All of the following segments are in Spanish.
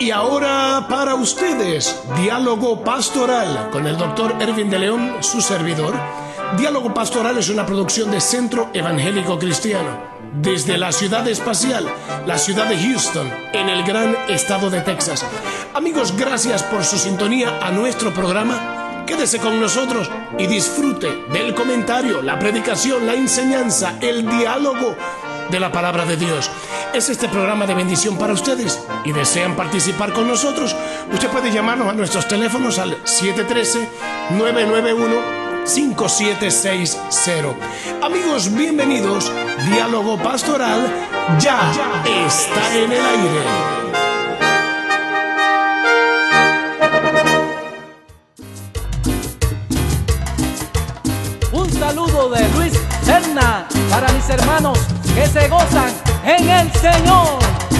Y ahora para ustedes, Diálogo Pastoral con el Dr. Ervin de León, su servidor. Diálogo Pastoral es una producción de Centro Evangélico Cristiano, desde la ciudad espacial, la ciudad de Houston, en el gran estado de Texas. Amigos, gracias por su sintonía a nuestro programa. Quédese con nosotros y disfrute del comentario, la predicación, la enseñanza, el diálogo de la palabra de Dios. Es este programa de bendición para ustedes y desean participar con nosotros. Usted puede llamarnos a nuestros teléfonos al 713-991-5760. Amigos, bienvenidos. Diálogo Pastoral ya está en el aire. Un saludo de Luis Serna para mis hermanos que se gozan en el Señor.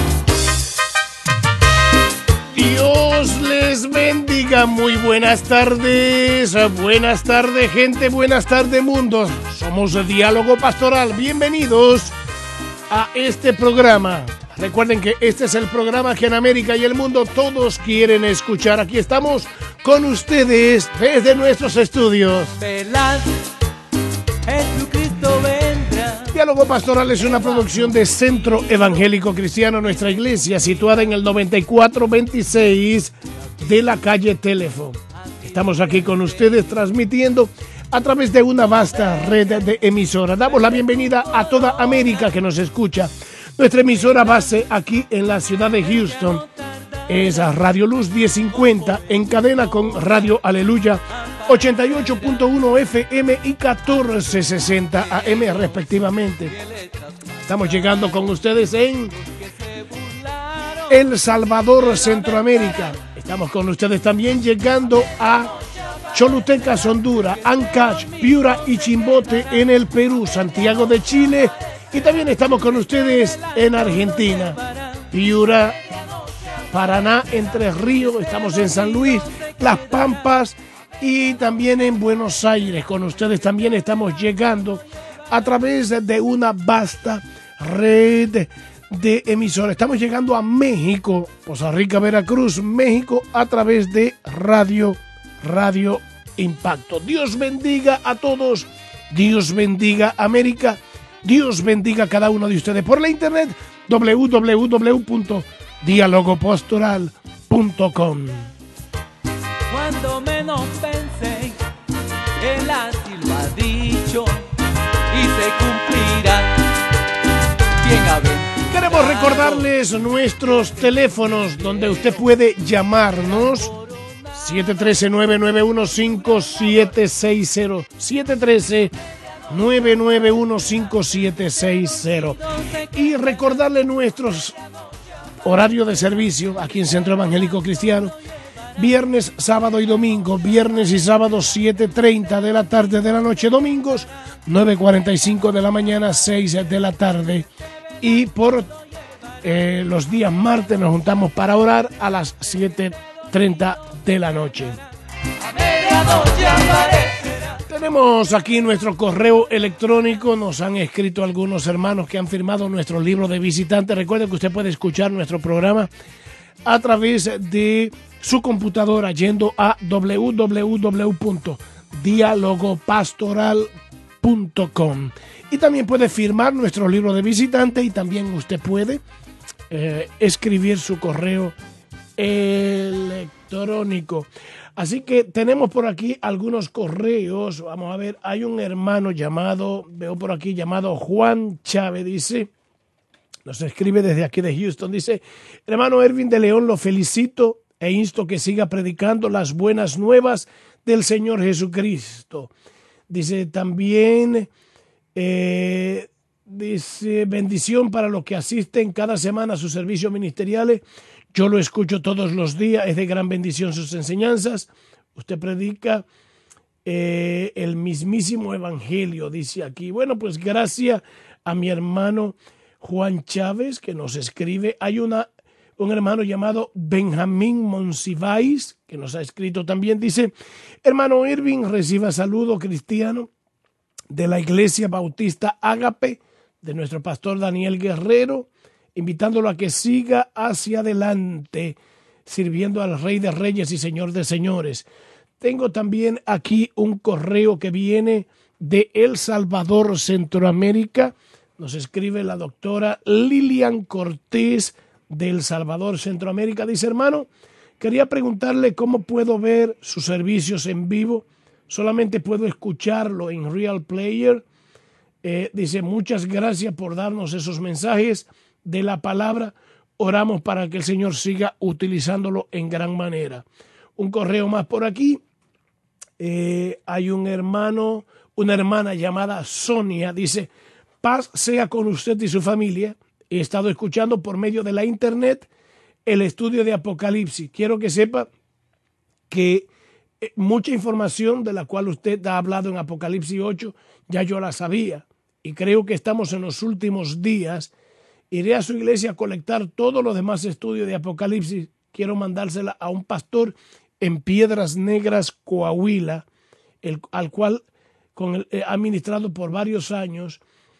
Dios les bendiga. Muy buenas tardes. Buenas tardes, gente. Buenas tardes, mundo. Somos Diálogo Pastoral. Bienvenidos a este programa. Recuerden que este es el programa que en América y el mundo todos quieren escuchar. Aquí estamos con ustedes desde nuestros estudios. Velad, Jesucristo vendrá. Diálogo Pastoral es una producción de Centro Evangélico Cristiano, nuestra iglesia situada en el 9426 de la calle Teléfono. Estamos aquí con ustedes transmitiendo a través de una vasta red de emisoras. Damos la bienvenida a toda América que nos escucha. Nuestra emisora base aquí en la ciudad de Houston es Radio Luz 1050 en cadena con Radio Aleluya 88.1 FM y 1460 AM respectivamente. Estamos llegando con ustedes en El Salvador, Centroamérica. Estamos con ustedes también llegando a Choluteca, Honduras, Ancash, Piura y Chimbote en el Perú, Santiago de Chile. Y también estamos con ustedes en Argentina, Piura, Paraná, Entre Ríos, estamos en San Luis, Las Pampas y también en Buenos Aires. Con ustedes también estamos llegando a través de una vasta red de emisoras. Estamos llegando a México, Poza Rica, Veracruz, México, a través de Radio Impacto. Dios bendiga a todos, Dios bendiga América, Dios bendiga a cada uno de ustedes. Por la internet, www.dialogopastoral.com. Cuando menos pensé, Él así lo ha dicho y se cumplirá. Bien, a ver. Queremos recordarles nuestros teléfonos donde usted puede llamarnos. 713-991-5760. 713-991-5760. Y recordarle nuestros horarios de servicio aquí en Centro Evangélico Cristiano. Viernes, sábado y domingo. Viernes y sábado 7:30 de la tarde de la noche. Domingos 9:45 de la mañana, 6 de la tarde. Y por los días martes nos juntamos para orar a las 7:30 de la noche. Tenemos aquí nuestro correo electrónico. Nos han escrito algunos hermanos que han firmado nuestro libro de visitantes. Recuerden que usted puede escuchar nuestro programa a través de su computadora yendo a www.dialogopastoral.com. Y también puede firmar nuestro libro de visitante y también usted puede escribir su correo electrónico. Así que tenemos por aquí algunos correos. Vamos a ver, hay un hermano veo por aquí llamado Juan Chávez, dice, nos escribe desde aquí de Houston, dice: hermano Ervin de León, lo felicito e insto que siga predicando las buenas nuevas del Señor Jesucristo. Dice también, dice, bendición para los que asisten cada semana a sus servicios ministeriales. Yo lo escucho todos los días, es de gran bendición sus enseñanzas. Usted predica el mismísimo evangelio, dice aquí. Bueno, pues gracias a mi hermano Juan Chávez que nos escribe. Hay un hermano llamado Benjamín Monsiváis que nos ha escrito también. Dice: hermano Irving, reciba saludo cristiano de la Iglesia Bautista Ágape, de nuestro pastor Daniel Guerrero, invitándolo a que siga hacia adelante. sirviendo al Rey de Reyes y Señor de Señores. Tengo también aquí un correo que viene de El Salvador, Centroamérica. Nos escribe la doctora Lilian Cortés de El Salvador, Centroamérica. Dice: hermano, quería preguntarle cómo puedo ver sus servicios en vivo. Solamente puedo escucharlo en Real Player. Dice: muchas gracias por darnos esos mensajes de la palabra. Oramos para que el Señor siga utilizándolo en gran manera. Un correo más por aquí. Hay un hermano, una hermana llamada Sonia. Dice: paz sea con usted y su familia. He estado escuchando por medio de la internet el estudio de Apocalipsis. Quiero que sepa que mucha información de la cual usted ha hablado en Apocalipsis 8 ya yo la sabía, y creo que estamos en los últimos días. Iré a su iglesia a colectar todos los demás estudios de Apocalipsis. Quiero mandársela a un pastor en Piedras Negras, Coahuila, al cual ha ministrado por varios años.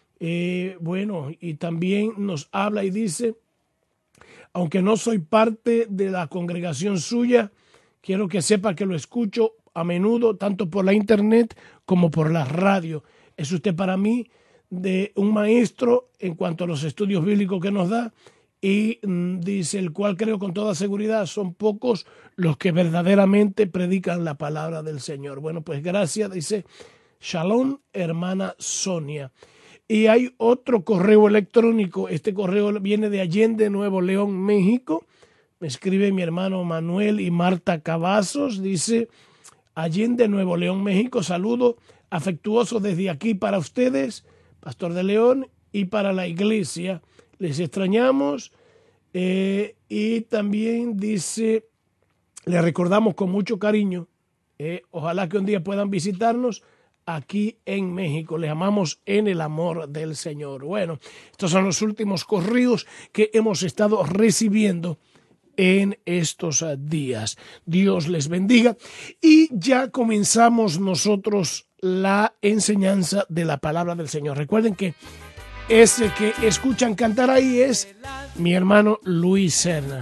Y también nos habla y dice: aunque no soy parte de la congregación suya, quiero que sepa que lo escucho a menudo, tanto por la internet como por la radio. Es usted para mí de un maestro en cuanto a los estudios bíblicos que nos da, y dice, el cual creo con toda seguridad son pocos los que verdaderamente predican la palabra del Señor. Bueno, pues gracias, dice Shalom, hermana Sonia. Y hay otro correo electrónico. Este correo viene de Allende, Nuevo León, México. Me escribe mi hermano Manuel y Marta Cavazos. Dice: Allende, Nuevo León, México. Saludo afectuoso desde aquí para ustedes, Pastor de León, y para la iglesia. Les extrañamos. Y también dice: le recordamos con mucho cariño. Ojalá que un día puedan visitarnos aquí en México. Les amamos en el amor del Señor. Bueno, estos son los últimos correos que hemos estado recibiendo en estos días. Dios les bendiga. Y ya comenzamos nosotros la enseñanza de la palabra del Señor. Recuerden que ese que escuchan cantar ahí es mi hermano Luis Serna.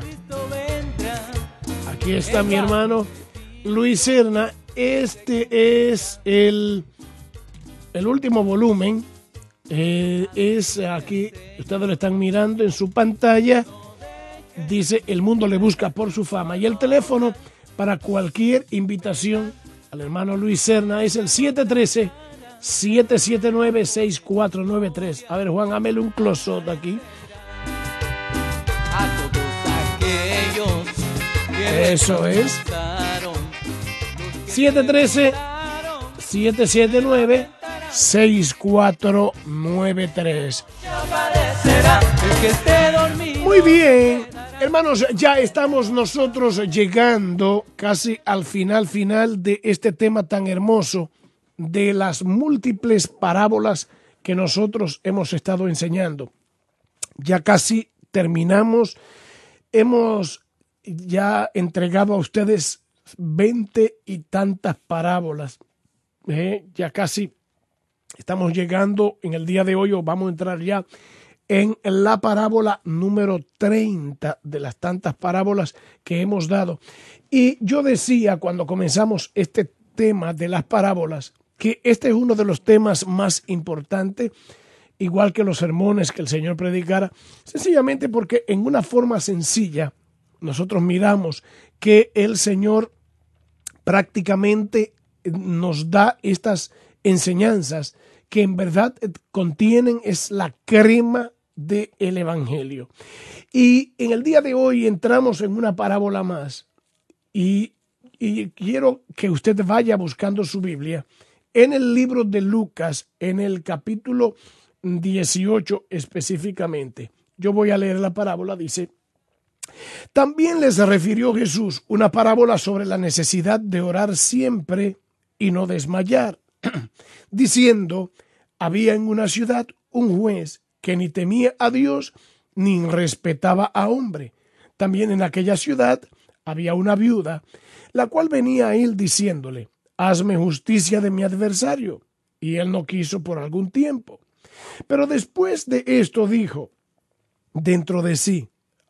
Aquí está mi hermano Luis Serna. Este es el último volumen. Es aquí, ustedes lo están mirando en su pantalla. Dice: el mundo le busca por su fama. Y el teléfono para cualquier invitación al hermano Luis Serna es el 713-779-6493. A ver, Juan, hámele un close-up aquí. A todos aquellos que eso es 713-779-6493. Muy bien, hermanos, ya estamos nosotros llegando casi al final de este tema tan hermoso de las múltiples parábolas que nosotros hemos estado enseñando. Ya casi terminamos. Hemos ya entregado a ustedes 20 y tantas parábolas. Ya casi estamos llegando en el día de hoy, o vamos a entrar ya en la parábola número 30 de las tantas parábolas que hemos dado. Y yo decía cuando comenzamos este tema de las parábolas que este es uno de los temas más importantes, igual que los sermones que el Señor predicara, sencillamente porque en una forma sencilla nosotros miramos que el Señor prácticamente nos da estas enseñanzas que en verdad contienen, es la crema del Evangelio. Y en el día de hoy entramos en una parábola más, y quiero que usted vaya buscando su Biblia en el libro de Lucas, en el capítulo 18 específicamente. Yo voy a leer la parábola. Dice: también les refirió Jesús una parábola sobre la necesidad de orar siempre y no desmayar, diciendo: había en una ciudad un juez que ni temía a Dios ni respetaba a hombre. También en aquella ciudad había una viuda, la cual venía a él diciéndole: hazme justicia de mi adversario. Y él no quiso por algún tiempo. Pero después de esto dijo dentro de sí: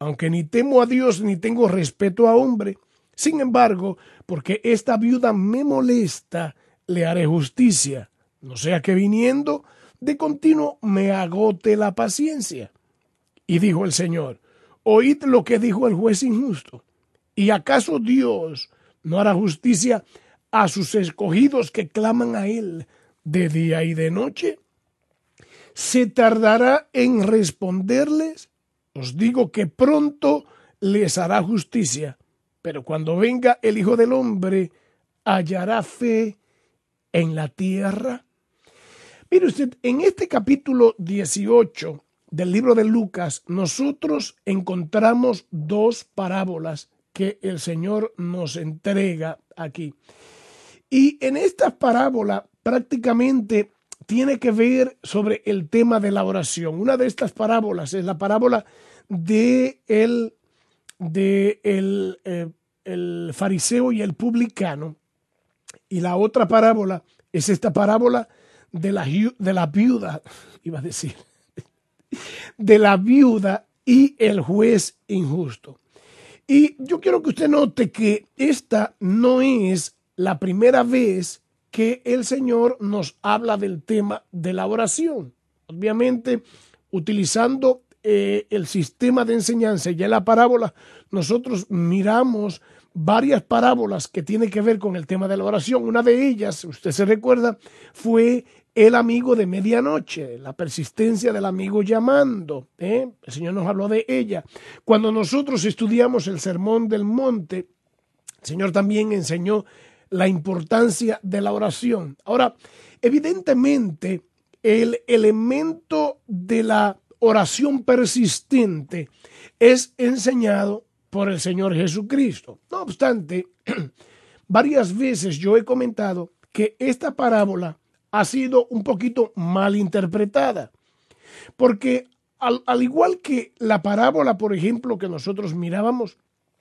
aunque ni temo a Dios ni tengo respeto a hombre. Sin embargo, porque esta viuda me molesta, le haré justicia, no sea que viniendo de continuo me agote la paciencia. Y dijo el Señor: oíd lo que dijo el juez injusto. ¿Y acaso Dios no hará justicia a sus escogidos que claman a él de día y de noche? ¿Se tardará en responderles? Os digo que pronto les hará justicia. Pero cuando venga el Hijo del Hombre, ¿hallará fe en la tierra? Mire usted, en este capítulo 18 del libro de Lucas, nosotros encontramos dos parábolas que el Señor nos entrega aquí. Y en esta parábola prácticamente tiene que ver sobre el tema de la oración. Una de estas parábolas es la parábola de el fariseo y el publicano. Y la otra parábola es esta parábola de la viuda, iba a decir, de la viuda y el juez injusto. Y yo quiero que usted note que esta no es la primera vez que el Señor nos habla del tema de la oración. Obviamente, utilizando el sistema de enseñanza y en la parábola, nosotros miramos varias parábolas que tienen que ver con el tema de la oración. Una de ellas, usted se recuerda, fue el amigo de medianoche, la persistencia del amigo llamando. El Señor nos habló de ella. Cuando nosotros estudiamos el Sermón del Monte, el Señor también enseñó la importancia de la oración. Ahora, evidentemente, el elemento de la oración persistente es enseñado por el Señor Jesucristo. No obstante, varias veces yo he comentado que esta parábola ha sido un poquito mal interpretada, porque al igual que la parábola, por ejemplo, que nosotros mirábamos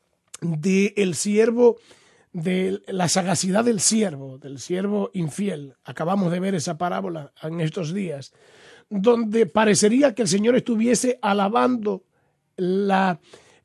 del siervo, de la sagacidad del siervo infiel, acabamos de ver esa parábola en estos días, donde parecería que el Señor estuviese alabando la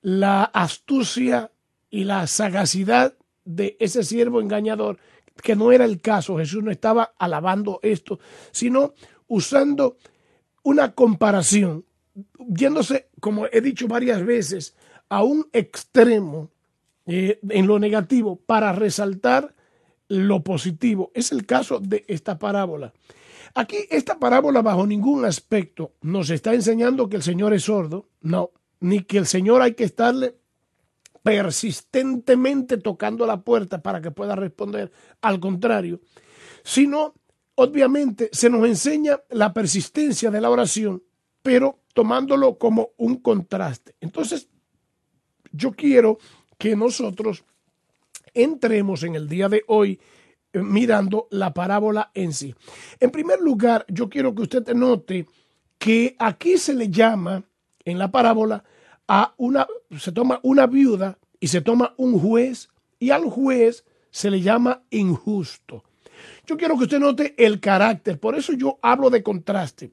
astucia y la sagacidad de ese siervo engañador, que no era el caso. Jesús no estaba alabando esto, sino usando una comparación, yéndose, como he dicho varias veces, a un extremo en lo negativo para resaltar lo positivo. Es el caso de esta parábola. Aquí esta parábola bajo ningún aspecto nos está enseñando que el Señor es sordo, no, ni que el Señor hay que estarle persistentemente tocando la puerta para que pueda responder, al contrario, sino obviamente se nos enseña la persistencia de la oración, pero tomándolo como un contraste. Entonces, yo quiero que nosotros entremos en el día de hoy mirando la parábola en sí. En primer lugar, yo quiero que usted note que aquí se le llama, en la parábola, se toma una viuda y se toma un juez, y al juez se le llama injusto. Yo quiero que usted note el carácter, por eso yo hablo de contraste.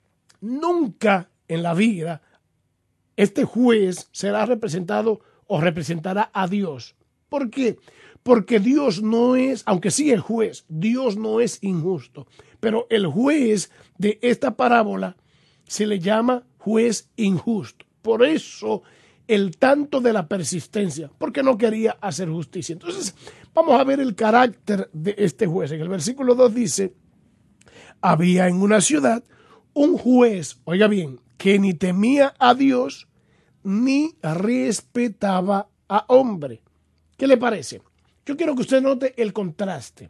Nunca en la vida este juez será representado o representará a Dios. ¿Por qué? Porque Dios no es, aunque sí es juez, Dios no es injusto. Pero el juez de esta parábola se le llama juez injusto. Por eso el tanto de la persistencia, porque no quería hacer justicia. Entonces, vamos a ver el carácter de este juez. En el versículo 2 dice: había en una ciudad un juez, oiga bien, que ni temía a Dios ni respetaba a hombre. ¿Qué le parece? Yo quiero que usted note el contraste.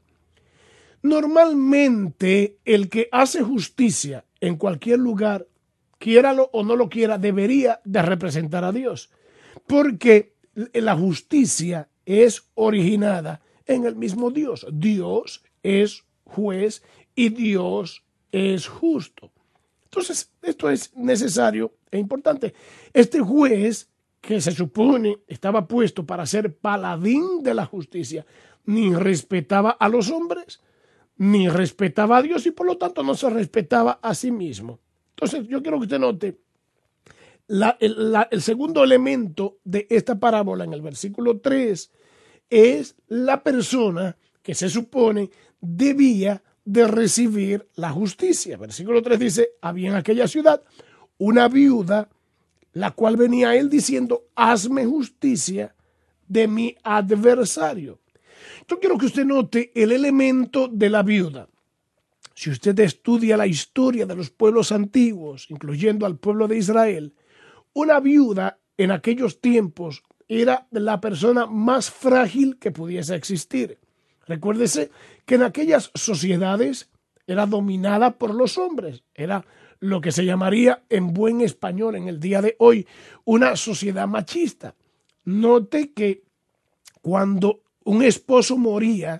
Normalmente el que hace justicia en cualquier lugar, quiéralo o no lo quiera, debería de representar a Dios, porque la justicia es originada en el mismo Dios. Dios es juez y Dios es justo. Entonces, esto es necesario e importante. Este juez, que se supone estaba puesto para ser paladín de la justicia, ni respetaba a los hombres, ni respetaba a Dios, y por lo tanto no se respetaba a sí mismo. Entonces, yo quiero que usted note El segundo elemento de esta parábola en el versículo 3 es la persona que se supone debía de recibir la justicia. Versículo 3 dice, había en aquella ciudad una viuda, la cual venía a él diciendo, hazme justicia de mi adversario. Yo quiero que usted note el elemento de la viuda. Si usted estudia la historia de los pueblos antiguos, incluyendo al pueblo de Israel, una viuda en aquellos tiempos era la persona más frágil que pudiese existir. Recuérdese que en aquellas sociedades era dominada por los hombres, era lo que se llamaría en buen español en el día de hoy una sociedad machista. Note que cuando un esposo moría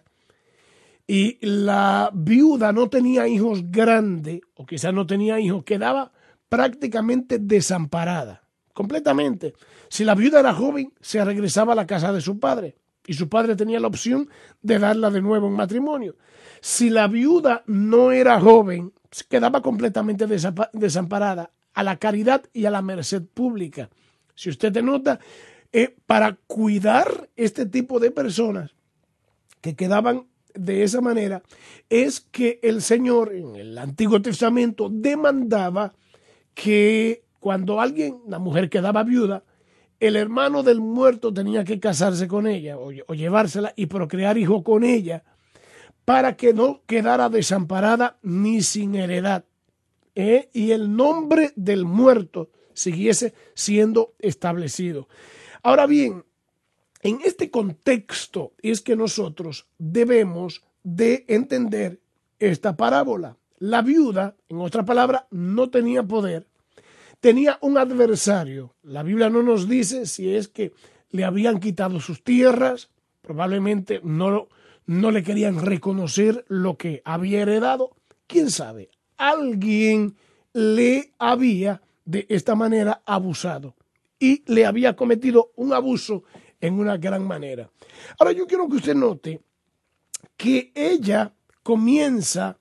y la viuda no tenía hijos grandes, o quizás no tenía hijos, quedaba prácticamente desamparada, completamente. Si la viuda era joven, se regresaba a la casa de su padre, y su padre tenía la opción de darla de nuevo en matrimonio. Si la viuda no era joven, quedaba completamente desamparada a la caridad y a la merced pública. Si usted te nota, para cuidar este tipo de personas que quedaban de esa manera, es que el Señor en el Antiguo Testamento demandaba que cuando la mujer quedaba viuda, el hermano del muerto tenía que casarse con ella o llevársela y procrear hijo con ella para que no quedara desamparada ni sin heredad, y el nombre del muerto siguiese siendo establecido. Ahora bien, en este contexto es que nosotros debemos de entender esta parábola. La viuda, en otra palabra, no tenía poder, tenía un adversario. La Biblia no nos dice si es que le habían quitado sus tierras, probablemente no le querían reconocer lo que había heredado. ¿Quién sabe? Alguien le había de esta manera abusado y le había cometido un abuso en una gran manera. Ahora yo quiero que usted note que ella comienza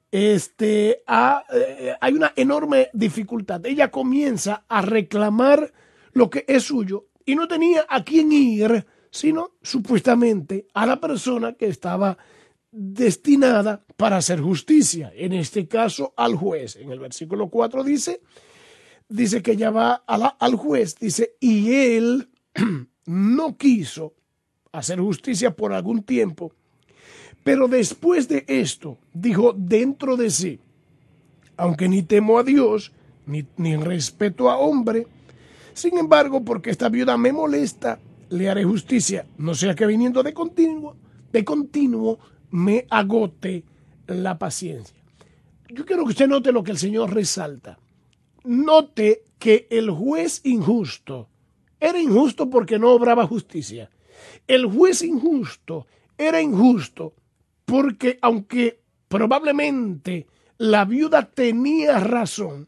hay una enorme dificultad. Ella comienza a reclamar lo que es suyo y no tenía a quién ir, sino supuestamente a la persona que estaba destinada para hacer justicia, en este caso al juez. En el versículo 4 dice que ella va al juez, dice, y él no quiso hacer justicia por algún tiempo, pero después de esto dijo dentro de sí, aunque ni temo a Dios, ni respeto a hombre, sin embargo, porque esta viuda me molesta, le haré justicia, no sea que viniendo de continuo me agote la paciencia. Yo quiero que usted note lo que el Señor resalta. Note que el juez injusto era injusto porque no obraba justicia. El juez injusto era injusto porque aunque probablemente la viuda tenía razón,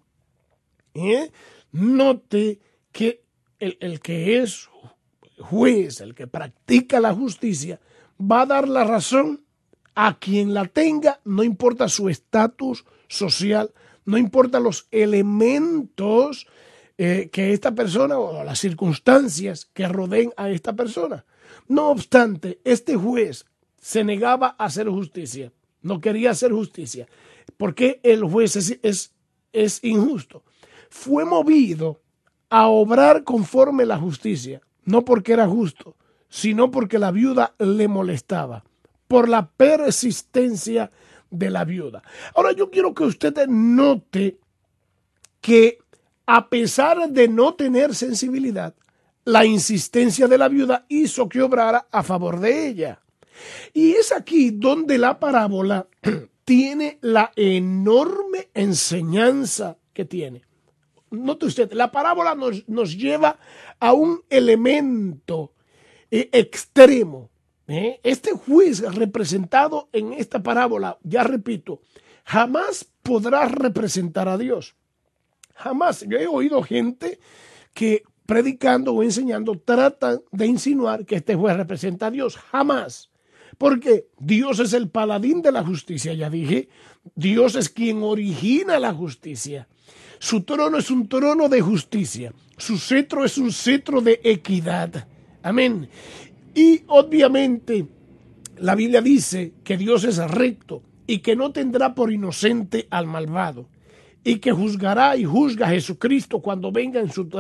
note que el que es juez, el que practica la justicia, va a dar la razón a quien la tenga, no importa su estatus social, no importa los elementos que esta persona o las circunstancias que rodeen a esta persona. No obstante, este juez se negaba a hacer justicia, no quería hacer justicia, porque el juez es injusto. Fue movido a obrar conforme la justicia, no porque era justo, sino porque la viuda le molestaba, por la persistencia de la viuda. Ahora yo quiero que usted note que a pesar de no tener sensibilidad, la insistencia de la viuda hizo que obrara a favor de ella. Y es aquí donde la parábola tiene la enorme enseñanza que tiene. Note usted, la parábola nos lleva a un elemento extremo. Este juez representado en esta parábola, ya repito, jamás podrá representar a Dios. Jamás. Yo he oído gente que predicando o enseñando tratan de insinuar que este juez representa a Dios. Jamás. Porque Dios es el paladín de la justicia, ya dije. Dios es quien origina la justicia. Su trono es un trono de justicia. Su cetro es un cetro de equidad. Amén. Y obviamente la Biblia dice que Dios es recto y que no tendrá por inocente al malvado. Y que juzgará y juzga a Jesucristo cuando venga en su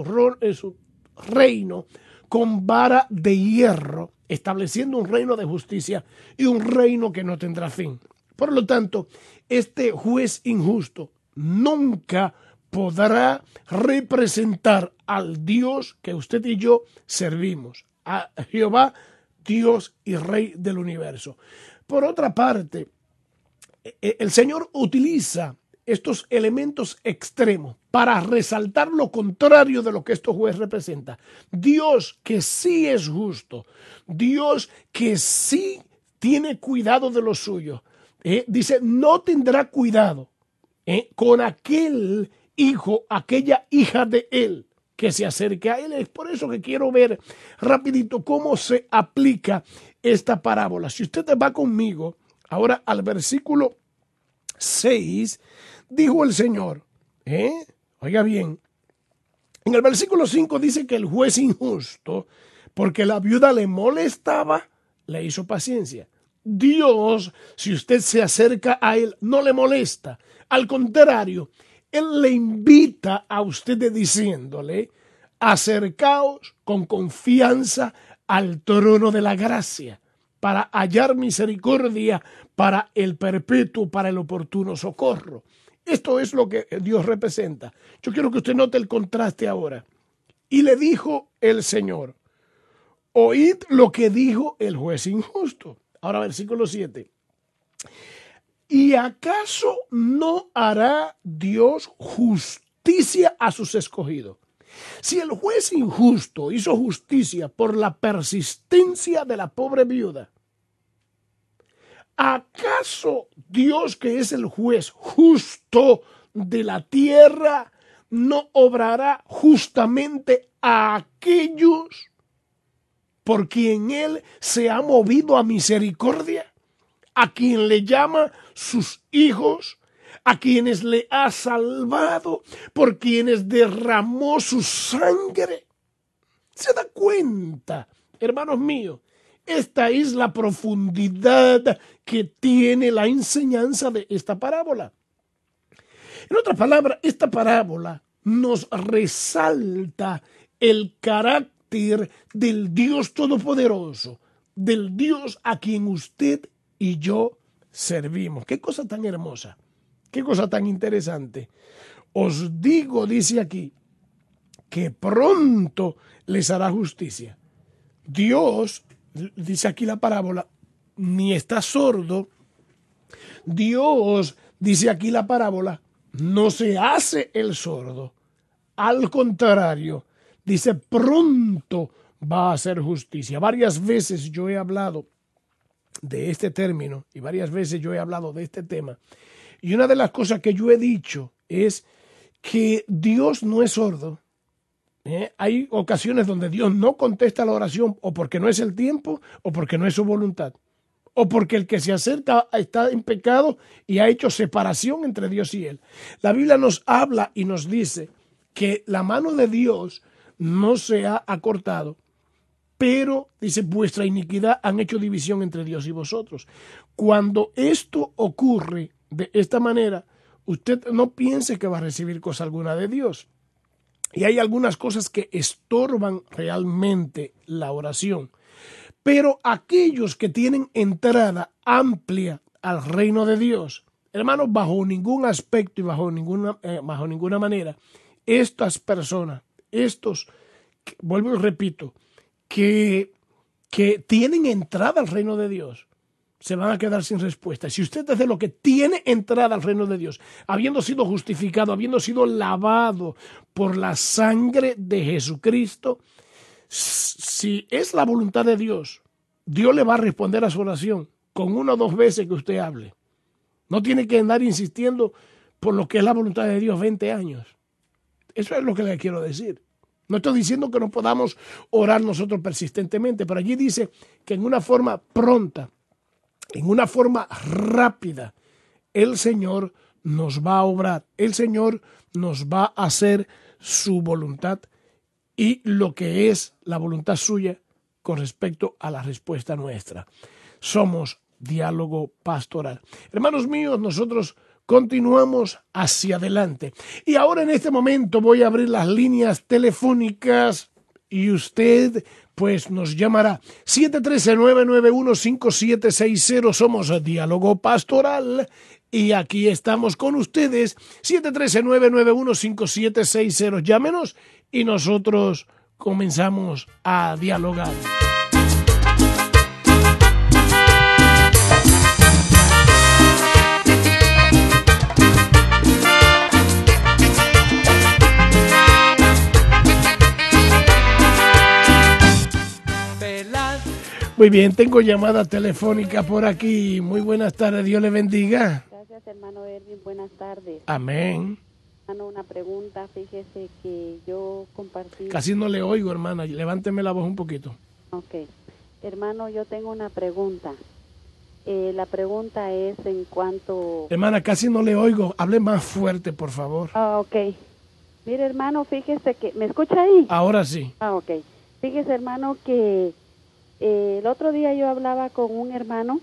reino con vara de hierro, estableciendo un reino de justicia y un reino que no tendrá fin. Por lo tanto, este juez injusto nunca podrá representar al Dios que usted y yo servimos, a Jehová, Dios y Rey del universo. Por otra parte, el Señor utiliza estos elementos extremos para resaltar lo contrario de lo que este juez representa. Dios que sí es justo, Dios que sí tiene cuidado de lo suyo, dice, no tendrá cuidado con aquel hijo, aquella hija de él que se acerque a él. Es por eso que quiero ver rapidito cómo se aplica esta parábola. Si usted va conmigo ahora al versículo 6, dijo el Señor, oiga bien, en el versículo 5 dice que el juez injusto, porque la viuda le molestaba, le hizo paciencia. Dios, si usted se acerca a él, no le molesta. Al contrario, él le invita a usted diciéndole, acercaos con confianza al trono de la gracia para hallar misericordia para el perpetuo, para el oportuno socorro. Esto es lo que Dios representa. Yo quiero que usted note el contraste ahora. Y le dijo el Señor, oíd lo que dijo el juez injusto. Ahora versículo 7. ¿Y acaso no hará Dios justicia a sus escogidos? Si el juez injusto hizo justicia por la persistencia de la pobre viuda, ¿acaso Dios, que es el juez justo de la tierra, no obrará justamente a aquellos por quien Él se ha movido a misericordia? A quien le llama sus hijos, a quienes le ha salvado, por quienes derramó su sangre. ¿Se da cuenta, hermanos míos? Esta es la profundidad que tiene la enseñanza de esta parábola. En otras palabras, esta parábola nos resalta el carácter del Dios Todopoderoso, del Dios a quien usted y yo servimos. Qué cosa tan hermosa, qué cosa tan interesante. Os digo, dice aquí, que pronto les hará justicia. Dios, dice aquí la parábola, ni está sordo. Dios, dice aquí la parábola, no se hace el sordo. Al contrario, dice pronto va a hacer justicia. Varias veces yo he hablado de este término y varias veces yo he hablado de este tema. Y una de las cosas que yo he dicho es que Dios no es sordo. Hay ocasiones donde Dios no contesta la oración o porque no es el tiempo o porque no es su voluntad. O porque el que se acerca está en pecado y ha hecho separación entre Dios y él. La Biblia nos habla y nos dice que la mano de Dios no se ha acortado, pero, dice, vuestra iniquidad han hecho división entre Dios y vosotros. Cuando esto ocurre de esta manera, usted no piense que va a recibir cosa alguna de Dios. Y hay algunas cosas que estorban realmente la oración. Pero aquellos que tienen entrada amplia al reino de Dios, hermanos, bajo ningún aspecto y bajo ninguna manera, estas personas, vuelvo y repito, que tienen entrada al reino de Dios, se van a quedar sin respuesta. Si usted es de lo que tiene entrada al reino de Dios, habiendo sido justificado, habiendo sido lavado por la sangre de Jesucristo, si es la voluntad de Dios, Dios le va a responder a su oración con 1 o 2 veces que usted hable. No tiene que andar insistiendo por lo que es la voluntad de Dios 20 años. Eso es lo que le quiero decir. No estoy diciendo que no podamos orar nosotros persistentemente, pero allí dice que en una forma pronta, en una forma rápida, el Señor nos va a obrar, el Señor nos va a hacer su voluntad y lo que es la voluntad suya con respecto a la respuesta nuestra. Somos Diálogo Pastoral. Hermanos míos, nosotros continuamos hacia adelante. Y ahora en este momento voy a abrir las líneas telefónicas y usted pues nos llamará 713-991-5760. Somos Diálogo Pastoral y aquí estamos con ustedes. 713-991-5760. Llámenos y nosotros comenzamos a dialogar. Muy bien, tengo llamada telefónica por aquí. Muy buenas tardes, Dios le bendiga. Gracias, hermano Erwin, buenas tardes. Amén. Hermano, una pregunta, fíjese que yo compartí... Casi no le oigo, hermana, levánteme la voz un poquito. Ok. Hermano, yo tengo una pregunta. La pregunta es en cuanto... Hermana, casi no le oigo, hable más fuerte, por favor. Ok. Mire, hermano, fíjese que... ¿Me escucha ahí? Ahora sí. Ok. Fíjese, hermano, que... el otro día yo hablaba con un hermano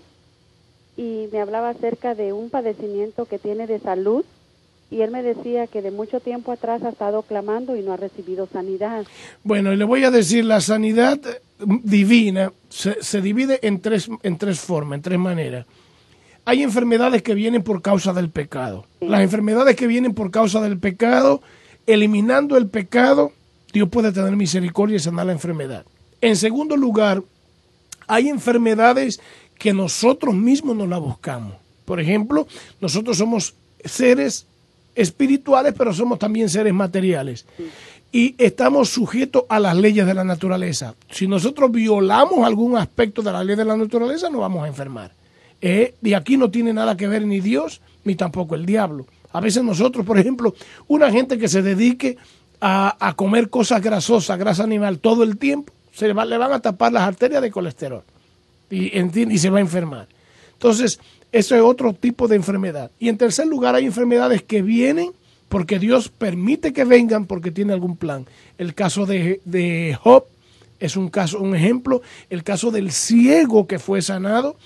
y me hablaba acerca de un padecimiento que tiene de salud y él me decía que de mucho tiempo atrás ha estado clamando y no ha recibido sanidad. Bueno, y le voy a decir, la sanidad divina se divide en tres formas, en tres maneras. Hay enfermedades que vienen por causa del pecado. Sí. Las enfermedades que vienen por causa del pecado, eliminando el pecado, Dios puede tener misericordia y sanar la enfermedad. En segundo lugar, hay enfermedades que nosotros mismos nos las buscamos. Por ejemplo, nosotros somos seres espirituales, pero somos también seres materiales. Sí. Y estamos sujetos a las leyes de la naturaleza. Si nosotros violamos algún aspecto de la ley de la naturaleza, nos vamos a enfermar. Y aquí no tiene nada que ver ni Dios, ni tampoco el diablo. A veces nosotros, por ejemplo, una gente que se dedique a comer cosas grasosas, grasa animal todo el tiempo, le van a tapar las arterias de colesterol y se va a enfermar. Entonces, eso es otro tipo de enfermedad. Y en tercer lugar, hay enfermedades que vienen porque Dios permite que vengan porque tiene algún plan. El caso de Job es un ejemplo. El caso del ciego que fue sanado,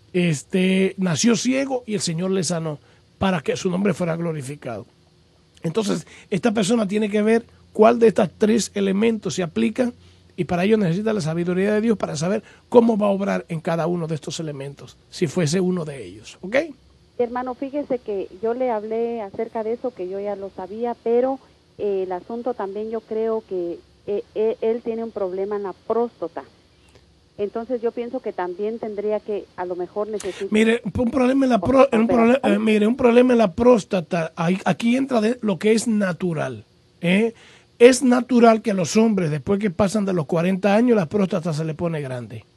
nació ciego y el Señor le sanó para que su nombre fuera glorificado. Entonces, esta persona tiene que ver cuál de estos tres elementos se aplican. Y para ello necesita la sabiduría de Dios para saber cómo va a obrar en cada uno de estos elementos, si fuese uno de ellos. ¿Ok? Hermano, fíjese que yo le hablé acerca de eso, que yo ya lo sabía, pero el asunto también yo creo que él tiene un problema en la próstata. Entonces yo pienso que también tendría que, a lo mejor necesita... Mire, un problema en la próstata, aquí entra lo que es natural, Es natural que a los hombres, después que pasan de los 40 años, la próstata se le pone grande.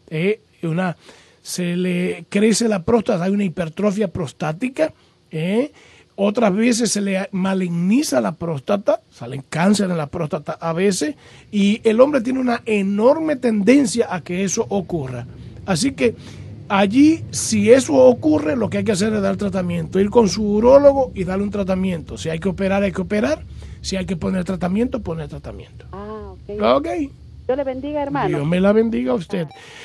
Se le crece la próstata, hay una hipertrofia prostática. Otras veces se le maligniza la próstata, salen cáncer en la próstata a veces, y el hombre tiene una enorme tendencia a que eso ocurra. Así que allí, si eso ocurre, lo que hay que hacer es dar tratamiento, ir con su urólogo y darle un tratamiento. Si hay que operar, hay que operar. Si hay que poner tratamiento, poner tratamiento. Ah, ok. Ok. Dios le bendiga, hermano. Dios me la bendiga a usted.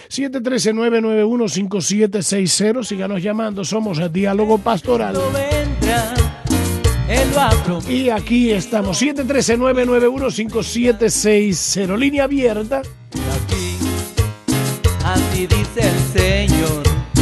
713-991-5760. Síganos llamando. Somos el Diálogo Pastoral. Y aquí estamos. 713-991-5760. Línea abierta. Aquí, así dice el Señor.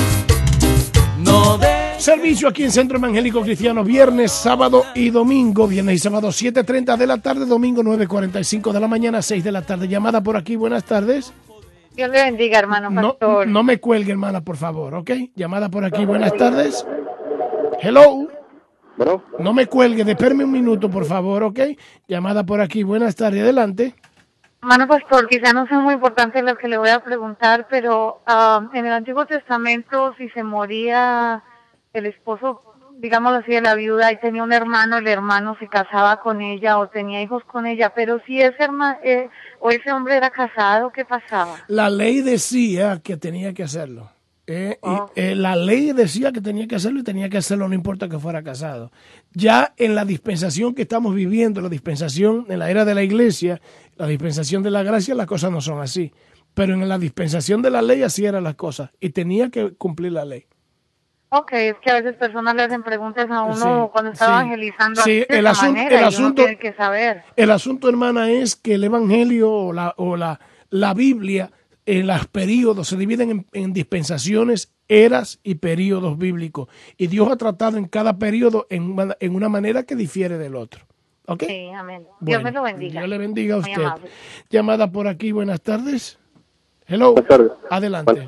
No de... Servicio aquí en Centro Evangélico Cristiano, viernes, sábado y domingo. Viernes y sábado 7:30 de la tarde, domingo 9:45 de la mañana, 6 de la tarde. Llamada por aquí, buenas tardes. Dios le bendiga, hermano pastor. No me cuelgue, hermana, por favor, ¿ok? Llamada por aquí, buenas tardes. Hello. Bro. No me cuelgue, espérame un minuto, por favor, ¿ok? Llamada por aquí, buenas tardes, adelante. Hermano pastor, quizá no sea muy importante lo que le voy a preguntar, pero en el Antiguo Testamento, si se moría el esposo digámoslo así, de la viuda y tenía un hermano, el hermano se casaba con ella o tenía hijos con ella, pero si ese hermano o ese hombre era casado, ¿qué pasaba? La ley decía que tenía que hacerlo. Oh. La ley decía que tenía que hacerlo y tenía que hacerlo, no importa que fuera casado. Ya en la dispensación que estamos viviendo, la dispensación en la era de la iglesia, la dispensación de la gracia, las cosas no son así. Pero en la dispensación de la ley así eran las cosas y tenía que cumplir la ley. Ok, es que a veces personas le hacen preguntas a uno Sí, cuando está sí, evangelizando sí, así de esa manera y uno tiene que saber. El asunto, hermana, es que el evangelio o la Biblia en los periodos se dividen en dispensaciones, eras y periodos bíblicos. Y Dios ha tratado en cada periodo en una manera que difiere del otro. ¿Ok? Sí, amén. Dios me lo bendiga. Dios le bendiga a Muy usted. amable. Llamada por aquí, buenas tardes. Hello. Buenas tardes. Adelante.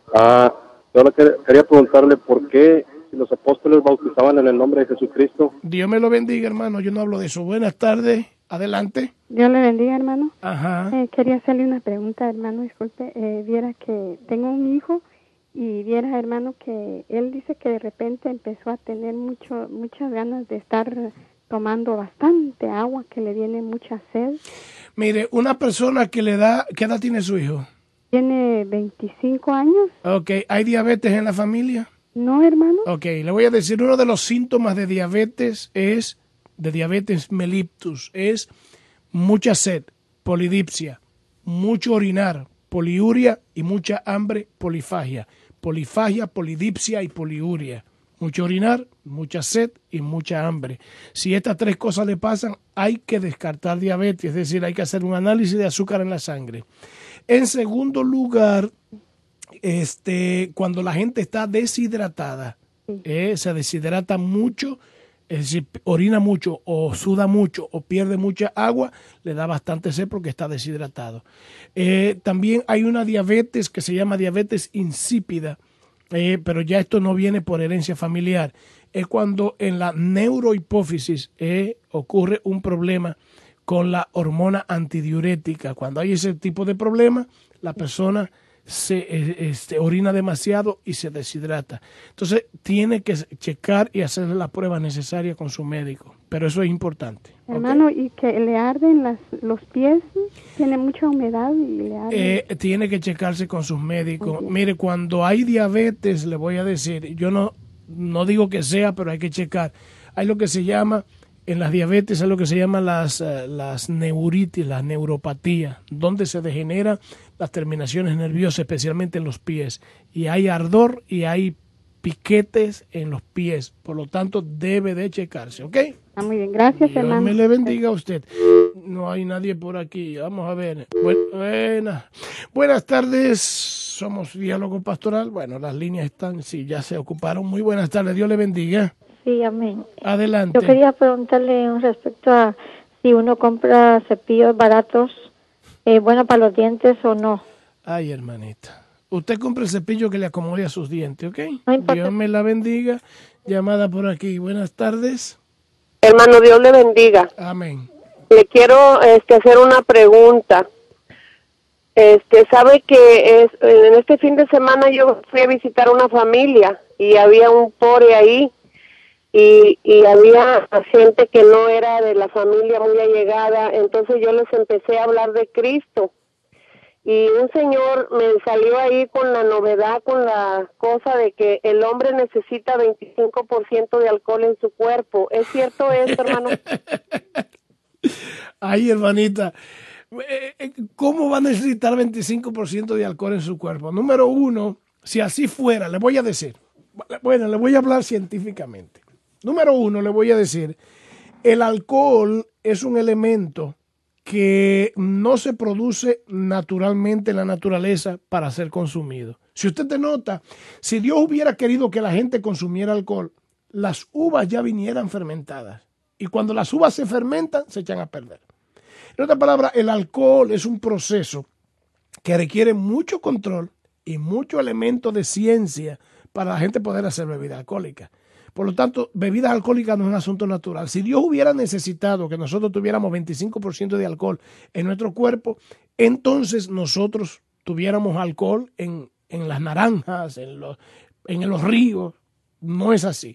Yo quería preguntarle por qué si los apóstoles bautizaban en el nombre de Jesucristo. Dios me lo bendiga, hermano. Yo no hablo de eso. Buenas tardes. Adelante. Dios le bendiga, hermano. Ajá. Quería hacerle una pregunta, hermano, disculpe. Viera que tengo un hijo y viera, hermano, que él dice que de repente empezó a tener muchas ganas de estar tomando bastante agua, que le viene mucha sed. Mire, una persona que le da, ¿qué edad tiene su hijo? Tiene 25 años. Ok, ¿hay diabetes en la familia? No, hermano. Ok, le voy a decir, uno de los síntomas de diabetes mellitus, es mucha sed, polidipsia, mucho orinar, poliuria y mucha hambre, polifagia. Polifagia, polidipsia y poliuria. Mucho orinar, mucha sed y mucha hambre. Si estas tres cosas le pasan, hay que descartar diabetes, es decir, hay que hacer un análisis de azúcar en la sangre. En segundo lugar, cuando la gente está deshidratada, se deshidrata mucho, es decir, orina mucho o suda mucho o pierde mucha agua, le da bastante sed porque está deshidratado. También hay una diabetes que se llama diabetes insípida, pero ya esto no viene por herencia familiar. Es cuando en la neurohipófisis ocurre un problema con la hormona antidiurética. Cuando hay ese tipo de problema, la persona se orina demasiado y se deshidrata. Entonces tiene que checar y hacerle la prueba necesaria con su médico. Pero eso es importante. Hermano, ¿okay? Y que le arden los pies, tiene mucha humedad y le arden. Tiene que checarse con sus médicos. Okay. Mire, cuando hay diabetes, le voy a decir, yo no digo que sea, pero hay que checar. Hay lo que se llama, en las diabetes, hay lo que se llama las neuritis, las neuropatías, donde se degeneran las terminaciones nerviosas, especialmente en los pies. Y hay ardor y hay piquetes en los pies. Por lo tanto, debe de checarse, ¿ok? Ah, muy bien, gracias, Dios hermano. me le bendiga a usted. No hay nadie por aquí. Vamos a ver. Buenas tardes. Somos Diálogo Pastoral. Bueno, las líneas están, sí, ya se ocuparon. Muy buenas tardes. Dios le bendiga. Sí, amén. Adelante. Yo quería preguntarle respecto a si uno compra cepillos baratos, bueno para los dientes o no. Ay, hermanita. Usted compra el cepillo que le acomode a sus dientes, ¿ok? No importa. Dios me la bendiga. Llamada por aquí. Buenas tardes. Hermano, Dios le bendiga. Amén. Le quiero hacer una pregunta. Sabe que en este fin de semana yo fui a visitar una familia y había un pobre ahí y había gente que no era de la familia muy allegada, entonces yo les empecé a hablar de Cristo. Y un señor me salió ahí con la novedad, con la cosa de que el hombre necesita 25% de alcohol en su cuerpo. ¿Es cierto esto, hermano? Ay, hermanita, ¿cómo va a necesitar 25% de alcohol en su cuerpo? Número uno, si así fuera, le voy a decir, bueno, le voy a hablar científicamente. Número uno, le voy a decir, el alcohol es un elemento que no se produce naturalmente en la naturaleza para ser consumido. Si usted te nota, si Dios hubiera querido que la gente consumiera alcohol, las uvas ya vinieran fermentadas. Y cuando las uvas se fermentan, se echan a perder. En otras palabras, el alcohol es un proceso que requiere mucho control y mucho elemento de ciencia para la gente poder hacer bebida alcohólica. Por lo tanto, bebidas alcohólicas no es un asunto natural. Si Dios hubiera necesitado que nosotros tuviéramos 25% de alcohol en nuestro cuerpo, entonces nosotros tuviéramos alcohol en las naranjas, en los ríos. No es así.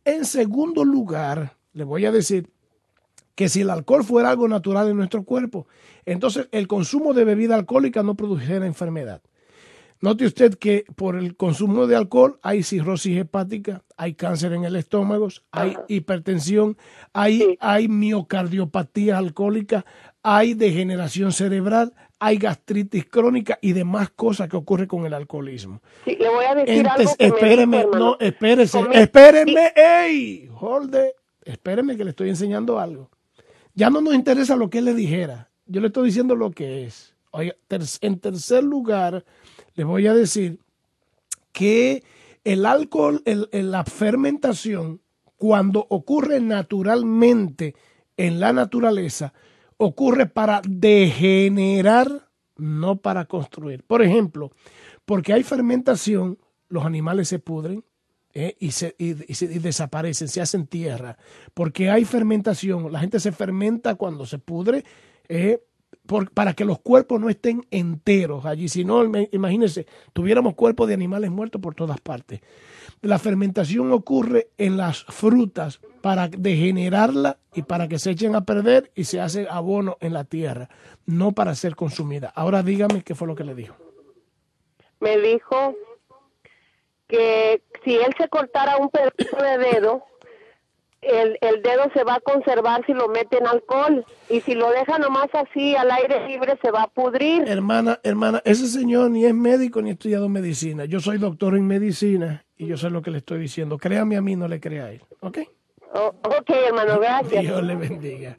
En segundo lugar, le voy a decir que si el alcohol fuera algo natural en nuestro cuerpo, entonces el consumo de bebida alcohólica no produjera enfermedad. Note usted que por el consumo de alcohol hay cirrosis hepática, hay cáncer en el estómago, hay hipertensión, hay miocardiopatía alcohólica, hay degeneración cerebral, hay gastritis crónica y demás cosas que ocurren con el alcoholismo. Sí, le voy a decir algo que espéreme, me dijo, hermano. no, espérese, Conmigo- espéreme, ¡ey! Espéreme que le estoy enseñando algo. Ya no nos interesa lo que él le dijera, yo le estoy diciendo lo que es. Oiga, en tercer lugar, le voy a decir que el alcohol, la fermentación, cuando ocurre naturalmente en la naturaleza, ocurre para degenerar, no para construir. Por ejemplo, porque hay fermentación, los animales se pudren y desaparecen, se hacen tierra. Porque hay fermentación, la gente se fermenta cuando se pudre, para que los cuerpos no estén enteros allí. Si no, imagínense, tuviéramos cuerpos de animales muertos por todas partes. La fermentación ocurre en las frutas para degenerarla y para que se echen a perder y se hace abono en la tierra, no para ser consumida. Ahora dígame qué fue lo que le dijo. Me dijo que si él se cortara un pedazo de dedo, el dedo se va a conservar si lo mete en alcohol, y si lo deja nomás así al aire libre se va a pudrir. Hermana, ese señor ni es médico ni ha estudiado medicina. Yo soy doctor en medicina y yo sé lo que le estoy diciendo. Créame a mí, no le crea a él. ¿Ok? Ok, hermano, gracias. Dios le bendiga.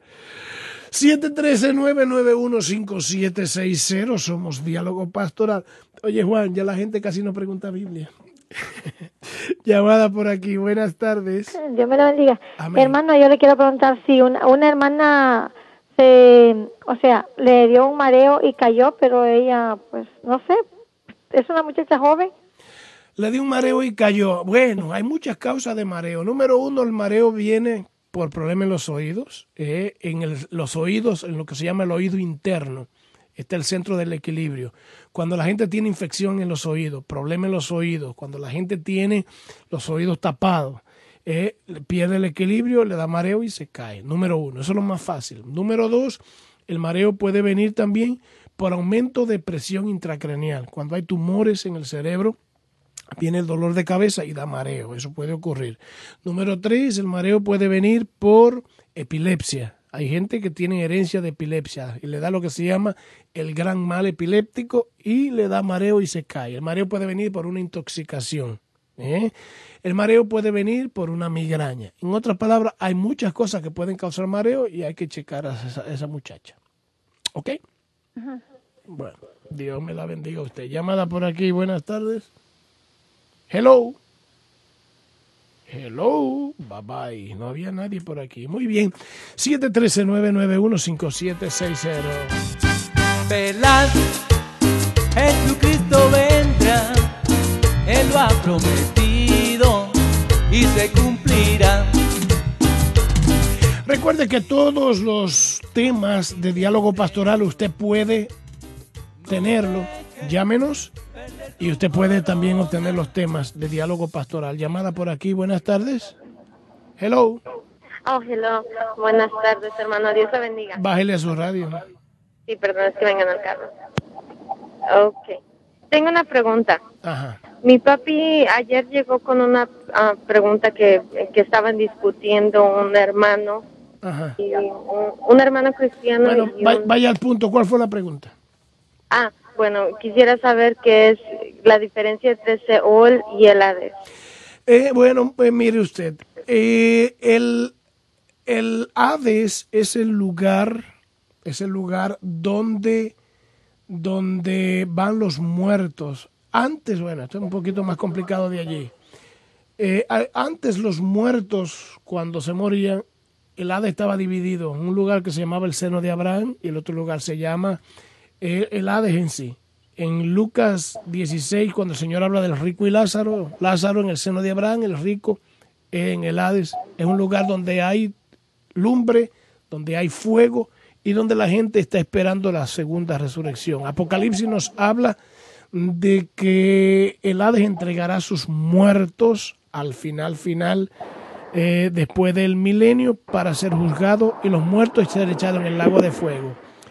713-991-5760. Somos Diálogo Pastoral. Oye, Juan, ya la gente casi no pregunta Biblia. Llamada por aquí, buenas tardes. Dios me lo bendiga. Amén. Hermano, yo le quiero preguntar si una hermana le dio un mareo y cayó, pero ella, pues, no sé, es una muchacha joven. Le dio un mareo y cayó. Bueno, hay muchas causas de mareo. Número uno, el mareo viene por problemas en los oídos. Los oídos, en lo que se llama el oído interno, está el centro del equilibrio. Cuando la gente tiene infección en los oídos, problema en los oídos, cuando la gente tiene los oídos tapados, pierde el equilibrio, le da mareo y se cae. Número uno, eso es lo más fácil. Número dos, el mareo puede venir también por aumento de presión intracraneal. Cuando hay tumores en el cerebro, viene el dolor de cabeza y da mareo. Eso puede ocurrir. Número tres, el mareo puede venir por epilepsia. Hay gente que tiene herencia de epilepsia y le da lo que se llama el gran mal epiléptico y le da mareo y se cae. El mareo puede venir por una intoxicación. El mareo puede venir por una migraña. En otras palabras, hay muchas cosas que pueden causar mareo y hay que checar a esa muchacha. ¿Ok? Ajá. Bueno, Dios me la bendiga a usted. Llamada por aquí, buenas tardes. Hello. Hello, bye bye. No había nadie por aquí. Muy bien. 713-991-5760. Velad, Jesucristo vendrá, Él lo ha prometido y se cumplirá. Recuerde que todos los temas de diálogo pastoral usted puede tenerlo. Llámenos y usted puede también obtener los temas de diálogo pastoral. Llamada por aquí, buenas tardes. Hello. Oh, hello. Buenas tardes, hermano. Dios te bendiga. Bájele a su radio. Sí, perdón, es que vengan al carro. Ok. Tengo una pregunta. Ajá. Mi papi ayer llegó con una pregunta que estaban discutiendo un hermano. Ajá. Y un hermano cristiano. Bueno, vaya al punto. ¿Cuál fue la pregunta? Bueno, quisiera saber qué es la diferencia entre Seol y el Hades. Bueno, pues mire usted. El Hades es el lugar donde van los muertos. Antes, bueno, esto es un poquito más complicado de allí. Antes los muertos, cuando se morían, el Hades estaba dividido en un lugar que se llamaba el seno de Abraham y el otro lugar se llama el Hades en sí. En Lucas 16, cuando el Señor habla del rico y Lázaro en el seno de Abraham, el rico en el Hades, es un lugar donde hay lumbre, donde hay fuego y donde la gente está esperando la segunda resurrección. Apocalipsis nos habla de que el Hades entregará sus muertos al final después del milenio para ser juzgado y los muertos ser echados en el lago de fuego.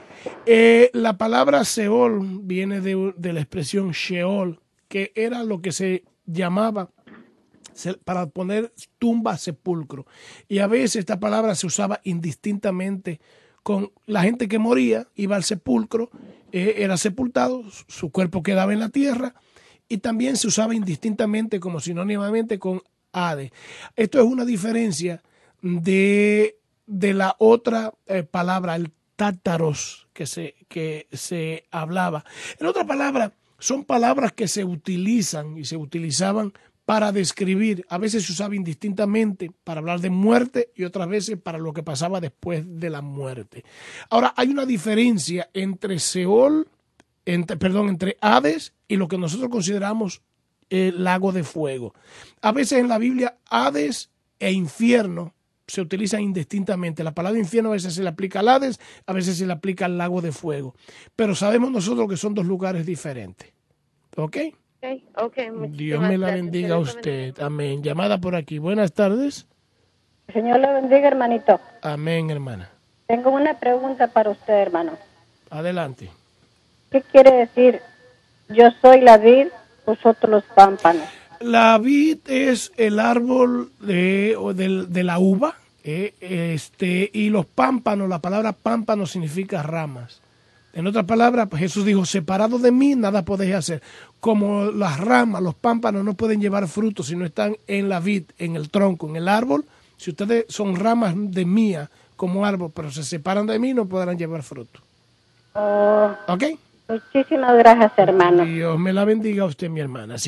La palabra Seol viene de la expresión Sheol, que era lo que se llamaba para poner tumba, sepulcro. Y a veces esta palabra se usaba indistintamente con la gente que moría, iba al sepulcro, era sepultado, su cuerpo quedaba en la tierra, y también se usaba indistintamente como sinónimamente con Hades. Esto es una diferencia de la otra palabra, el Tártaros, que se hablaba. En otra palabra, son palabras que se utilizan y se utilizaban para describir, a veces se usaba indistintamente para hablar de muerte y otras veces para lo que pasaba después de la muerte. Ahora, hay una diferencia entre Seol, entre Hades y lo que nosotros consideramos el lago de fuego. A veces en la Biblia, Hades e infierno se utilizan indistintamente. La palabra infierno a veces se le aplica al Hades, a veces se le aplica al lago de fuego. Pero sabemos nosotros que son dos lugares diferentes. ¿Ok? Okay, Dios me la bendiga a usted. Amén. Llamada por aquí. Buenas tardes. Señor le bendiga, hermanito. Amén, hermana. Tengo una pregunta para usted, hermano. Adelante. ¿Qué quiere decir? Yo soy la vid, vosotros los pámpanos. La vid es el árbol de la uva, y los pámpanos, la palabra pámpano significa ramas. En otras palabras, pues Jesús dijo, separado de mí, nada podéis hacer. Como las ramas, los pámpanos no pueden llevar frutos si no están en la vid, en el tronco, en el árbol. Si ustedes son ramas de mía como árbol, pero se separan de mí, no podrán llevar fruto. ¿Ok? Muchísimas gracias, hermano. Dios me la bendiga a usted, mi hermana.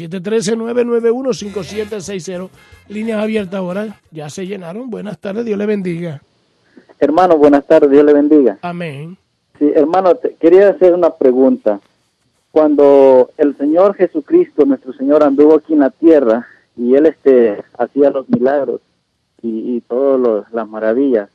713-991-5760. Líneas abiertas ahora. Ya se llenaron. Buenas tardes. Dios le bendiga. Hermano, buenas tardes. Dios le bendiga. Amén. Sí, hermano, quería hacer una pregunta. Cuando el Señor Jesucristo, nuestro Señor, anduvo aquí en la tierra y Él hacía los milagros y todas las maravillas,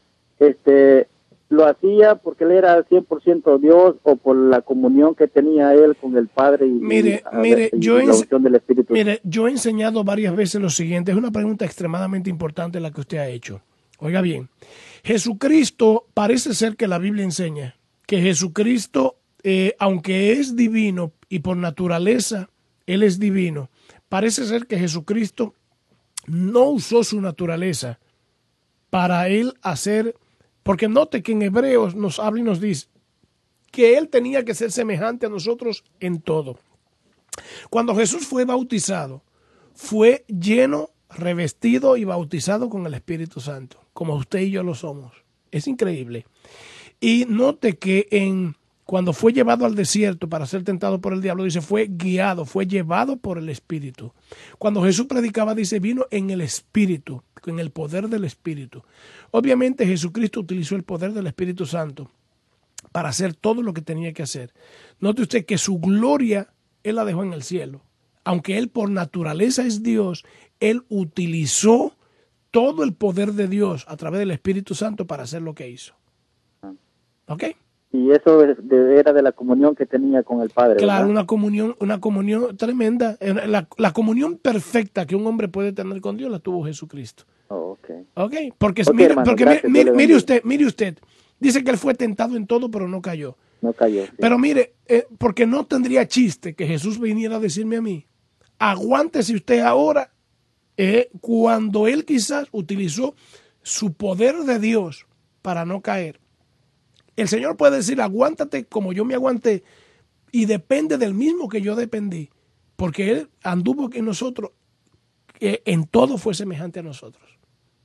¿lo hacía porque Él era 100% Dios o por la comunión que tenía Él con el Padre y la unción del Espíritu? Mire, yo he enseñado varias veces lo siguiente. Es una pregunta extremadamente importante la que usted ha hecho. Oiga bien, Jesucristo, parece ser que la Biblia enseña que Jesucristo, aunque es divino y por naturaleza Él es divino, parece ser que Jesucristo no usó su naturaleza para Él hacer, porque note que en Hebreos nos habla y nos dice que Él tenía que ser semejante a nosotros en todo. Cuando Jesús fue bautizado, fue lleno, revestido y bautizado con el Espíritu Santo, como usted y yo lo somos. Es increíble. Y note que cuando fue llevado al desierto para ser tentado por el diablo, dice, fue guiado, fue llevado por el Espíritu. Cuando Jesús predicaba, dice, vino en el Espíritu, en el poder del Espíritu. Obviamente Jesucristo utilizó el poder del Espíritu Santo para hacer todo lo que tenía que hacer. Note usted que su gloria, Él la dejó en el cielo. Aunque Él por naturaleza es Dios, Él utilizó todo el poder de Dios a través del Espíritu Santo para hacer lo que hizo. ¿Ok? Y eso era de la comunión que tenía con el Padre. Claro, ¿verdad? una comunión tremenda. La comunión perfecta que un hombre puede tener con Dios la tuvo Jesucristo. Oh, okay. ¿Ok? Porque, Hermano, mire usted, dice que Él fue tentado en todo, pero no cayó. No cayó. Sí. Pero mire, porque no tendría chiste que Jesús viniera a decirme a mí, aguántese usted ahora, cuando Él quizás utilizó su poder de Dios para no caer. El Señor puede decir, aguántate como yo me aguanté, y depende del mismo que yo dependí, porque Él anduvo en nosotros, en todo fue semejante a nosotros.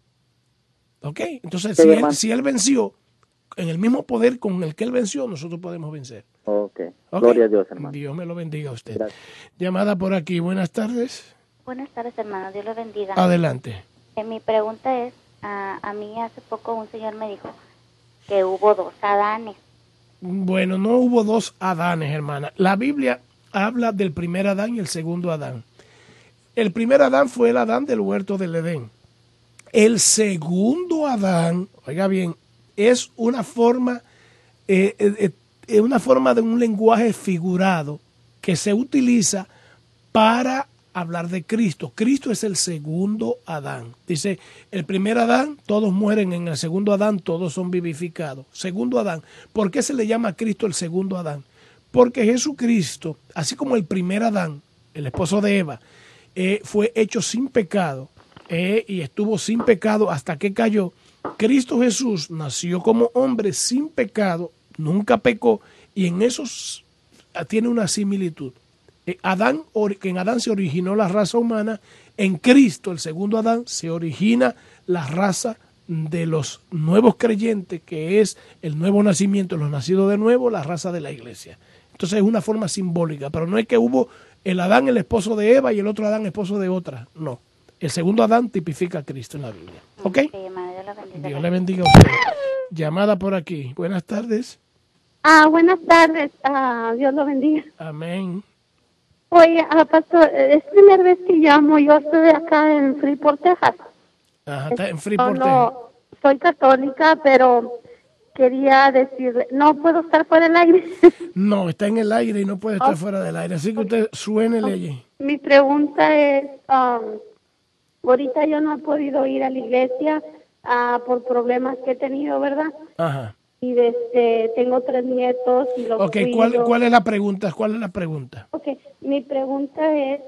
¿Ok? Entonces, Sí, si él venció, en el mismo poder con el que Él venció, nosotros podemos vencer. Okay. ¿Ok? Gloria a Dios, hermano. Dios me lo bendiga a usted. Gracias. Llamada por aquí, buenas tardes. Buenas tardes, hermano. Dios lo bendiga. Adelante. Mi pregunta es, a mí hace poco un señor me dijo que hubo dos Adanes. Bueno, no hubo dos Adanes, hermana. La Biblia habla del primer Adán y el segundo Adán. El primer Adán fue el Adán del huerto del Edén. El segundo Adán, oiga bien, es una forma de un lenguaje figurado que se utiliza para hablar de Cristo. Cristo es el segundo Adán. Dice, el primer Adán, todos mueren, en el segundo Adán todos son vivificados. Segundo Adán. ¿Por qué se le llama a Cristo el segundo Adán? Porque Jesucristo, así como el primer Adán, el esposo de Eva, fue hecho sin pecado y estuvo sin pecado hasta que cayó. Cristo Jesús nació como hombre sin pecado, nunca pecó, y en eso tiene una similitud. Que en Adán se originó la raza humana, en Cristo, el segundo Adán, se origina la raza de los nuevos creyentes, que es el nuevo nacimiento, los nacidos de nuevo, la raza de la iglesia. Entonces es una forma simbólica, pero no es que hubo el Adán, el esposo de Eva, y el otro Adán, esposo de otra. No. El segundo Adán tipifica a Cristo en la Biblia. ¿Ok? Dios le bendiga a usted. Llamada por aquí. Buenas tardes. Buenas tardes. Dios lo bendiga. Amén. Oye, pastor, es primera vez que llamo. Yo estoy acá en Freeport, Texas. Ajá, está en Freeport, Texas. Soy católica, pero quería decirle, ¿no puedo estar fuera del aire? No, está en el aire y no puede estar fuera del aire. Así que usted suénele allí. Mi pregunta es, ahorita yo no he podido ir a la iglesia por problemas que he tenido, ¿verdad? Ajá. Y tengo 3 nietos y los Okay, ¿cuál es la pregunta? ¿Cuál es la pregunta? Okay, mi pregunta es,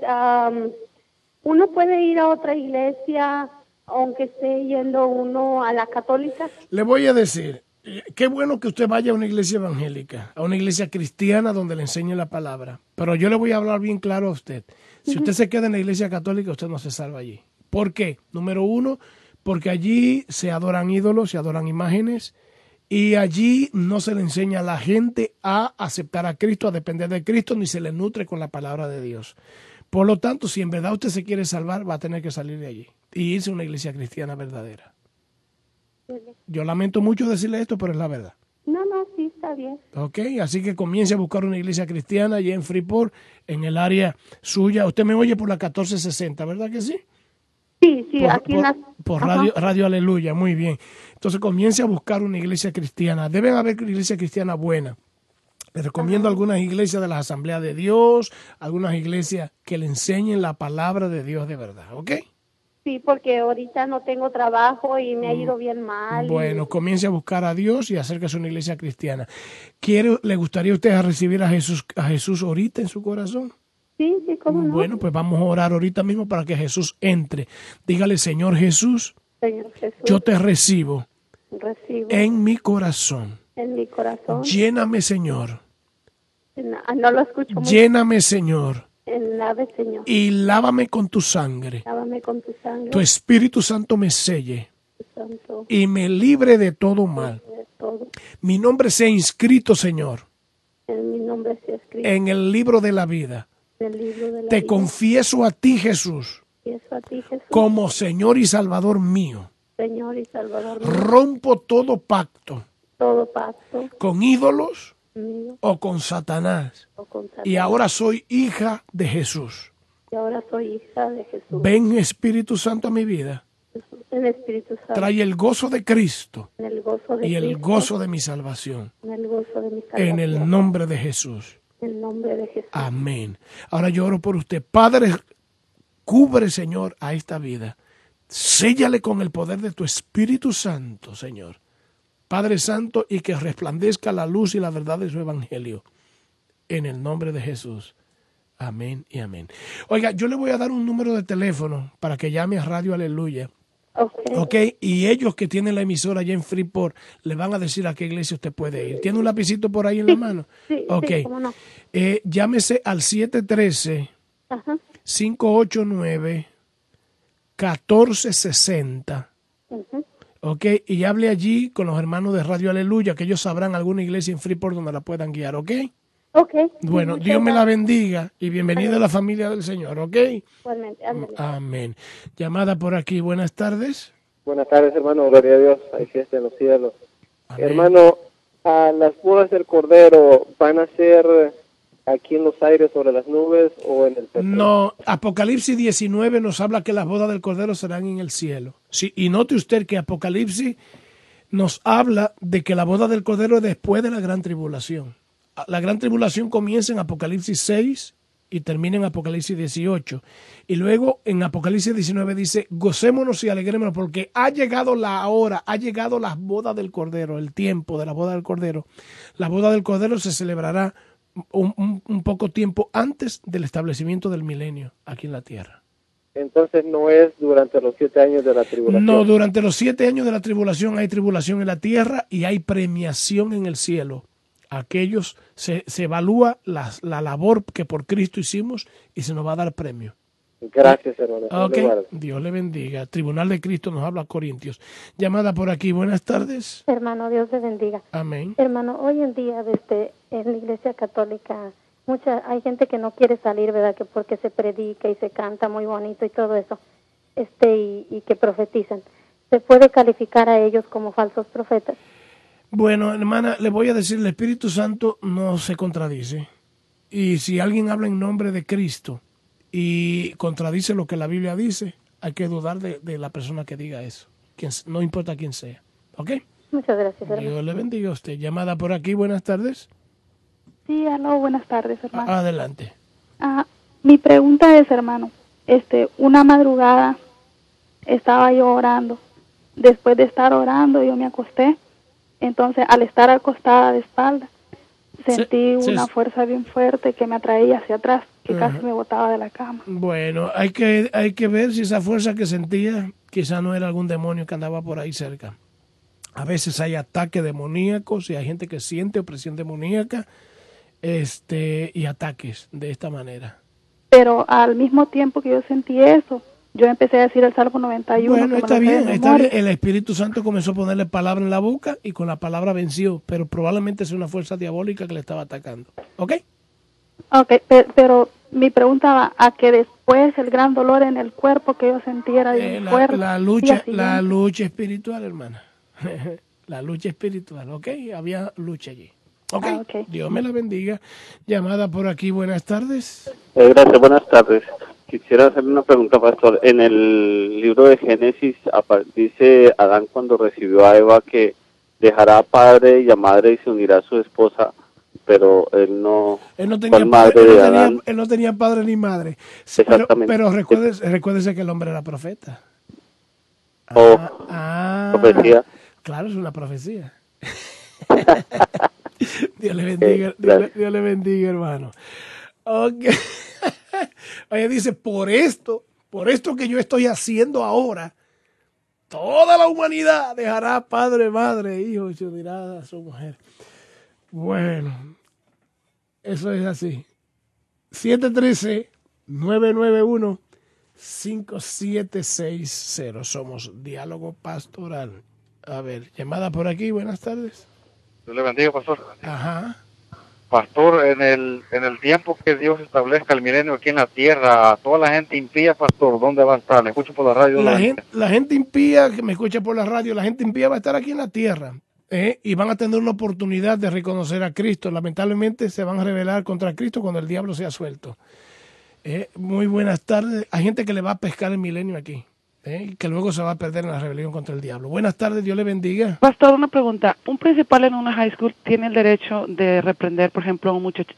¿uno puede ir a otra iglesia aunque esté yendo uno a la católica? Le voy a decir, qué bueno que usted vaya a una iglesia evangélica, a una iglesia cristiana donde le enseñe la palabra. Pero yo le voy a hablar bien claro a usted. Si usted se queda en la iglesia católica, usted no se salva allí. ¿Por qué? Número 1, porque allí se adoran ídolos, se adoran imágenes, y allí no se le enseña a la gente a aceptar a Cristo, a depender de Cristo, ni se le nutre con la palabra de Dios. Por lo tanto, si en verdad usted se quiere salvar, va a tener que salir de allí y irse a una iglesia cristiana verdadera. Yo lamento mucho decirle esto, pero es la verdad. No, sí, está bien. Ok, así que comience a buscar una iglesia cristiana allí en Freeport, en el área suya. Usted me oye por la 1460, ¿verdad que sí? Sí, aquí en la... Por Radio Aleluya, muy bien. Entonces comience a buscar una iglesia cristiana. Deben haber iglesias cristianas buenas. Les recomiendo algunas iglesias de las Asambleas de Dios, algunas iglesias que le enseñen la palabra de Dios de verdad, ¿ok? Sí, porque ahorita no tengo trabajo y me ha ido bien mal. Bueno, comience a buscar a Dios y acérquese a una iglesia cristiana. ¿Le gustaría a usted recibir a Jesús ahorita en su corazón? Sí, cómo no. Bueno, pues vamos a orar ahorita mismo para que Jesús entre. Dígale, Señor Jesús, yo te recibo en mi corazón. En mi corazón. Lléname, Señor. No lo escucho mucho. Lléname, Señor. Señor. Y lávame con tu sangre. Lávame con tu sangre. Tu Espíritu Santo me selle. Y me libre de todo mal. Mi nombre sea inscrito, Señor. Mi nombre sea escrito. En el libro de la vida. Te confieso a ti, Jesús, como Señor y Salvador mío. Rompo todo pacto con ídolos o con Satanás. Y ahora soy hija de Jesús. Ven, Espíritu Santo, a mi vida. Trae el gozo de Cristo y el gozo de mi salvación. En el nombre de Jesús. En el nombre de Jesús. Amén. Ahora yo oro por usted. Padre, cubre, Señor, a esta vida. Séllale con el poder de tu Espíritu Santo, Señor. Padre Santo, y que resplandezca la luz y la verdad de su evangelio. En el nombre de Jesús. Amén y amén. Oiga, yo le voy a dar un número de teléfono para que llame a Radio Aleluya. Ok, y ellos que tienen la emisora allá en Freeport le van a decir a qué iglesia usted puede ir. ¿Tiene un lapicito por ahí en la mano? Sí, ok. Sí, cómo no. Llámese al 713-589-1460. Ok, y hable allí con los hermanos de Radio Aleluya, que ellos sabrán alguna iglesia en Freeport donde la puedan guiar, ¿ok? Ok. Bueno, Dios me la bendiga y bienvenida a la familia del Señor, ¿ok? Igualmente, amén. Llamada por aquí, buenas tardes. Buenas tardes, hermano, gloria a Dios, hay fiesta en los cielos. Amén. Hermano, las bodas del Cordero van a ser aquí en los aires sobre las nubes o en el petróleo. No, Apocalipsis 19 nos habla que las bodas del Cordero serán en el cielo. Sí, y note usted que Apocalipsis nos habla de que la boda del Cordero es después de la gran tribulación. La gran tribulación comienza en Apocalipsis 6 y termina en Apocalipsis 18. Y luego en Apocalipsis 19 dice, gocémonos y alegrémonos porque ha llegado la hora, ha llegado las bodas del Cordero, el tiempo de la boda del Cordero. La boda del Cordero se celebrará un poco tiempo antes del establecimiento del milenio aquí en la tierra. Entonces no es durante los 7 años de la tribulación. No, durante los 7 años de la tribulación hay tribulación en la tierra y hay premiación en el cielo. Aquellos se evalúa la labor que por Cristo hicimos y se nos va a dar premio. Gracias, hermano. Okay. Dios le bendiga. Tribunal de Cristo nos habla a Corintios. Llamada por aquí. Buenas tardes. Hermano, Dios le bendiga. Amén. Hermano, hoy en día en la Iglesia Católica hay gente que no quiere salir, ¿verdad? Que porque se predica y se canta muy bonito y todo eso, y que profetizan. ¿Se puede calificar a ellos como falsos profetas? Bueno, hermana, le voy a decir, el Espíritu Santo no se contradice. Y si alguien habla en nombre de Cristo y contradice lo que la Biblia dice, hay que dudar de la persona que diga eso. No importa quién sea. ¿Ok? Muchas gracias, hermano. Dios le bendiga a usted. Llamada por aquí, buenas tardes. Sí, aló, buenas tardes, hermano. Adelante. Mi pregunta es, hermano, una madrugada estaba yo orando. Después de estar orando, yo me acosté. Entonces, al estar acostada de espalda, sentí una fuerza bien fuerte que me atraía hacia atrás, que casi me botaba de la cama. Bueno, hay que ver si esa fuerza que sentía quizá no era algún demonio que andaba por ahí cerca. A veces hay ataques demoníacos y hay gente que siente opresión demoníaca y ataques de esta manera. Pero al mismo tiempo que yo sentí eso, yo empecé a decir el Salmo 91. Bueno, está bien. El Espíritu Santo comenzó a ponerle palabra en la boca y con la palabra venció, pero probablemente es una fuerza diabólica que le estaba atacando. ¿Ok? Ok, pero mi pregunta va a que después el gran dolor en el cuerpo que yo sentí era bien fuerte. La lucha espiritual, hermana. La lucha espiritual, ¿ok? Había lucha allí. Okay. Dios me la bendiga. Llamada por aquí, buenas tardes. Gracias, buenas tardes. Quisiera hacerle una pregunta, pastor. En el libro de Génesis dice Adán cuando recibió a Eva que dejará a padre y a madre y se unirá a su esposa, pero él no tenía padre ni madre. Exactamente. Pero recuérdese que el hombre era profeta. Profecía. Claro, es una profecía. Dios le bendiga, Dios le bendiga, hermano. Okay. Oye, dice, por esto que yo estoy haciendo ahora, toda la humanidad dejará padre, madre, hijo y se unirá a su mujer. Bueno, eso es así. 713-991-5760. Somos Diálogo Pastoral. A ver, llamada por aquí, buenas tardes. Dios le bendiga, pastor. Ajá. Pastor, en el tiempo que Dios establezca el milenio aquí en la tierra, toda la gente impía, pastor, ¿dónde va a estar? ¿Me escucho por la radio? La gente impía, que me escucha por la radio, la gente impía va a estar aquí en la tierra. Y van a tener una oportunidad de reconocer a Cristo. Lamentablemente se van a rebelar contra Cristo cuando el diablo sea suelto. Muy buenas tardes. Hay gente que le va a pescar el milenio aquí. Que luego se va a perder en la rebelión contra el diablo. Buenas tardes, Dios le bendiga. Pastor, una pregunta. ¿Un principal en una high school tiene el derecho de reprender, por ejemplo,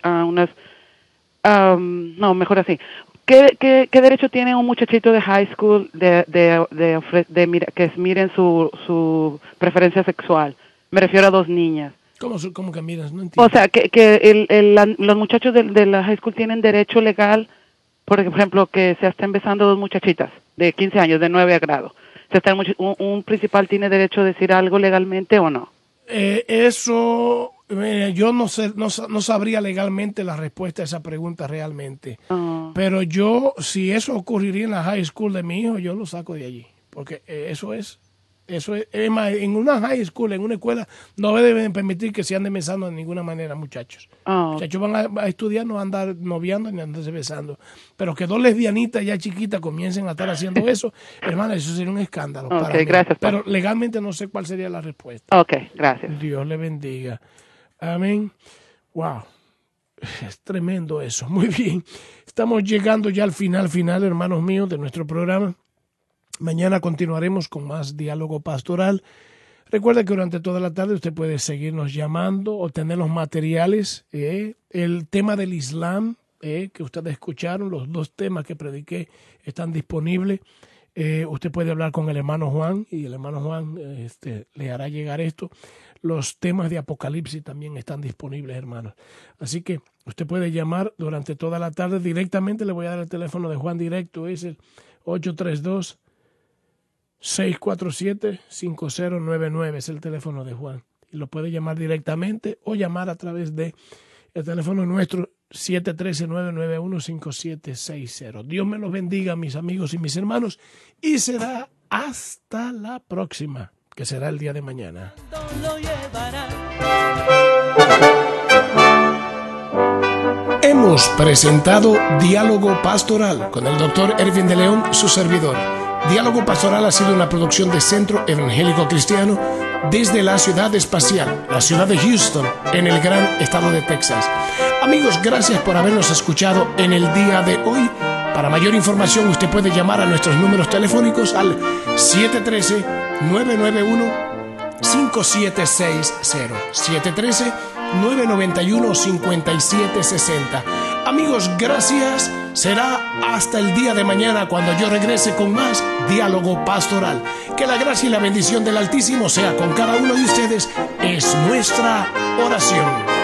mejor así? ¿Qué derecho tiene un muchachito de high school que miren su preferencia sexual? Me refiero a 2 niñas. ¿Cómo que miras? No entiendo. O sea, que los muchachos de la high school tienen derecho legal, por ejemplo, que se estén besando 2 muchachitas de 15 años, de 9 grados. ¿Un principal tiene derecho a decir algo legalmente o no? Eso, yo no sabría legalmente la respuesta a esa pregunta realmente. Pero si eso ocurriría en la high school de mi hijo, yo lo saco de allí. Porque eso es más, en una high school, en una escuela, no deben permitir que se anden besando de ninguna manera, muchachos. Muchachos van a estudiar, no andar noviando ni andarse besando. Pero que 2 lesbianitas ya chiquitas comiencen a estar haciendo eso, hermana, eso sería un escándalo. Para mí. Gracias. Pero legalmente no sé cuál sería la respuesta. Ok, gracias. Dios le bendiga. Amén. Wow. Es tremendo eso. Muy bien. Estamos llegando ya al final, hermanos míos, de nuestro programa. Mañana continuaremos con más diálogo pastoral. Recuerda que durante toda la tarde usted puede seguirnos llamando, obtener los materiales. El tema del Islam que ustedes escucharon, los 2 temas que prediqué están disponibles. Usted puede hablar con el hermano Juan y el hermano Juan le hará llegar esto. Los temas de Apocalipsis también están disponibles, hermanos. Así que usted puede llamar durante toda la tarde directamente. Le voy a dar el teléfono de Juan directo. Es el 832-647-5099. Es el teléfono de Juan. Y lo puede llamar directamente o llamar a través de el teléfono nuestro 713-991-5760. Dios me los bendiga, mis amigos y mis hermanos. Y será hasta la próxima, que será el día de mañana. Hemos presentado Diálogo Pastoral con el Dr. Ervin de León, su servidor. Diálogo Pastoral ha sido una producción de Centro Evangélico Cristiano desde la ciudad espacial, la ciudad de Houston, en el gran estado de Texas. Amigos, gracias por habernos escuchado en el día de hoy. Para mayor información, usted puede llamar a nuestros números telefónicos al 713-991-5760, 713-991-5760. Amigos, gracias. Será hasta el día de mañana cuando yo regrese con más Diálogo Pastoral. Que la gracia y la bendición del Altísimo sea con cada uno de ustedes. Es nuestra oración.